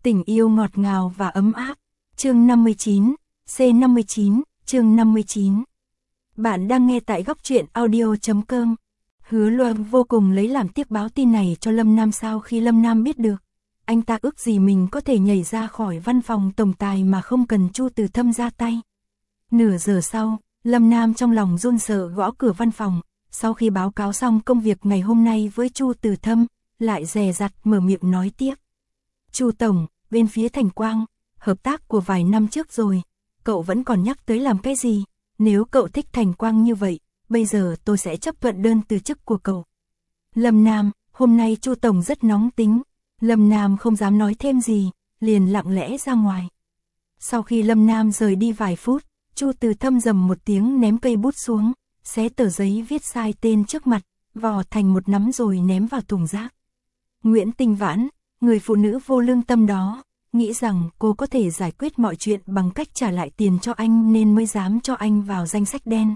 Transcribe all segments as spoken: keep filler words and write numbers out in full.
Tình yêu ngọt ngào và ấm áp. Chương năm mươi chín, C năm mươi chín, chương năm mươi chín. Bạn đang nghe tại góc truyện audio chấm com. Hứa Loan vô cùng lấy làm tiếc báo tin này cho Lâm Nam. Sau khi Lâm Nam biết được, anh ta ước gì mình có thể nhảy ra khỏi văn phòng tổng tài mà không cần Chu Từ Thâm ra tay. Nửa giờ sau, Lâm Nam trong lòng run sợ gõ cửa văn phòng. Sau khi báo cáo xong công việc ngày hôm nay với Chu Từ Thâm, lại dè dặt mở miệng nói tiếp. Chu Tổng, bên phía Thành Quang, hợp tác của vài năm trước rồi, cậu vẫn còn nhắc tới làm cái gì? Nếu cậu thích Thành Quang như vậy, bây giờ tôi sẽ chấp thuận đơn từ chức của cậu. Lâm Nam, hôm nay Chu Tổng rất nóng tính. Lâm Nam không dám nói thêm gì, liền lặng lẽ ra ngoài. Sau khi Lâm Nam rời đi vài phút, Chu Từ Thâm rầm một tiếng ném cây bút xuống, xé tờ giấy viết sai tên trước mặt, vò thành một nắm rồi ném vào thùng rác. Nguyễn Tinh Vãn, người phụ nữ vô lương tâm đó, nghĩ rằng cô có thể giải quyết mọi chuyện bằng cách trả lại tiền cho anh nên mới dám cho anh vào danh sách đen.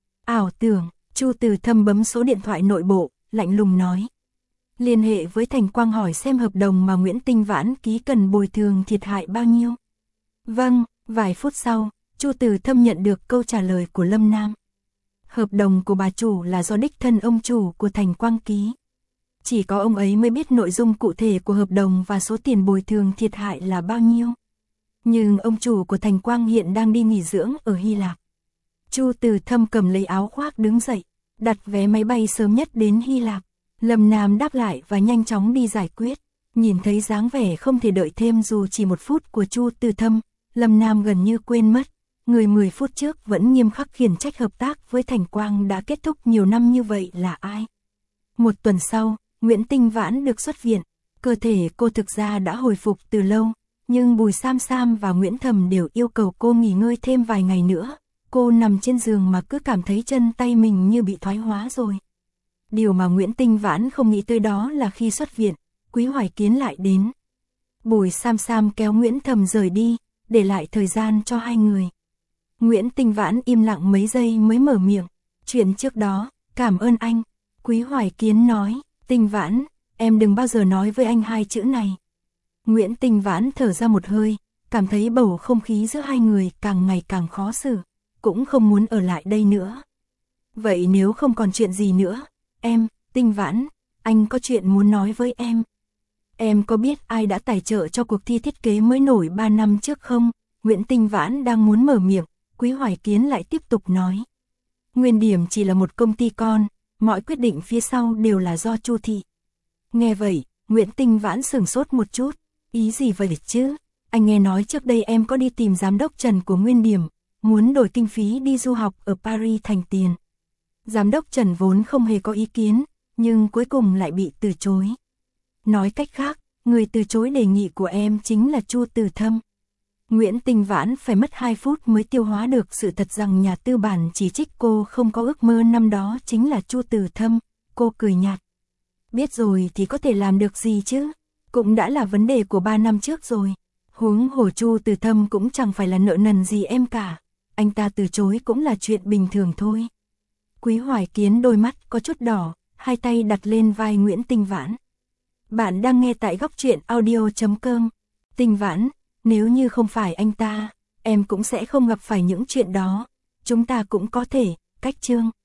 Ảo tưởng, Chu Từ Thâm bấm số điện thoại nội bộ, lạnh lùng nói. Liên hệ với Thành Quang hỏi xem hợp đồng mà Nguyễn Tinh Vãn ký cần bồi thường thiệt hại bao nhiêu. Vâng, vài phút sau, Chu Từ Thâm nhận được câu trả lời của Lâm Nam. Hợp đồng của bà chủ là do đích thân ông chủ của Thành Quang ký. Chỉ có ông ấy mới biết nội dung cụ thể của hợp đồng và số tiền bồi thường thiệt hại là bao nhiêu. Nhưng ông chủ của Thành Quang hiện đang đi nghỉ dưỡng ở Hy Lạp. Chu Từ Thâm cầm lấy áo khoác đứng dậy, đặt vé máy bay sớm nhất đến Hy Lạp. Lâm Nam đáp lại và nhanh chóng đi giải quyết. Nhìn thấy dáng vẻ không thể đợi thêm dù chỉ một phút của Chu Từ Thâm, Lâm Nam gần như quên mất. Người mười phút trước vẫn nghiêm khắc khiển trách hợp tác với Thành Quang đã kết thúc nhiều năm như vậy là ai. Một tuần sau, Nguyễn Tinh Vãn được xuất viện. Cơ thể cô thực ra đã hồi phục từ lâu, nhưng Bùi Sam Sam và Nguyễn Thầm đều yêu cầu cô nghỉ ngơi thêm vài ngày nữa. Cô nằm trên giường mà cứ cảm thấy chân tay mình như bị thoái hóa rồi. Điều mà Nguyễn Tinh Vãn không nghĩ tới đó là khi xuất viện, Quý Hoài Kiến lại đến. Bùi Sam Sam kéo Nguyễn Thầm rời đi, để lại thời gian cho hai người. Nguyễn Tinh Vãn im lặng mấy giây mới mở miệng. Chuyện trước đó, cảm ơn anh. Quý Hoài Kiến nói. Tinh Vãn, em đừng bao giờ nói với anh hai chữ này. Nguyễn Tinh Vãn thở ra một hơi, cảm thấy bầu không khí giữa hai người càng ngày càng khó xử, cũng không muốn ở lại đây nữa. Vậy nếu không còn chuyện gì nữa, em, Tinh Vãn, anh có chuyện muốn nói với em. Em có biết ai đã tài trợ cho cuộc thi thiết kế mới nổi ba năm trước không? Nguyễn Tinh Vãn đang muốn mở miệng, Quý Hoài Kiến lại tiếp tục nói. Nguyên Điểm chỉ là một công ty con, mọi quyết định phía sau đều là do Chu thị. Nghe vậy, Nguyễn Tinh Vãn sửng sốt một chút, ý gì vậy chứ? Anh nghe nói trước đây em có đi tìm giám đốc Trần của Nguyên Điểm, muốn đổi kinh phí đi du học ở Paris thành tiền. Giám đốc Trần vốn không hề có ý kiến, nhưng cuối cùng lại bị từ chối. Nói cách khác, người từ chối đề nghị của em chính là Chu Từ Thâm. Nguyễn Tinh Vãn phải mất hai phút mới tiêu hóa được sự thật rằng nhà tư bản chỉ trích cô không có ước mơ năm đó chính là Chu Từ Thâm. Cô cười nhạt. Biết rồi thì có thể làm được gì chứ? Cũng đã là vấn đề của ba năm trước rồi. Huống hồ Chu Từ Thâm cũng chẳng phải là nợ nần gì em cả. Anh ta từ chối cũng là chuyện bình thường thôi. Quý Hoài Kiến đôi mắt có chút đỏ, hai tay đặt lên vai Nguyễn Tinh Vãn. Bạn đang nghe tại góc truyện audio chấm com. Tinh Vãn, nếu như không phải anh ta, em cũng sẽ không gặp phải những chuyện đó. Chúng ta cũng có thể, cách chương.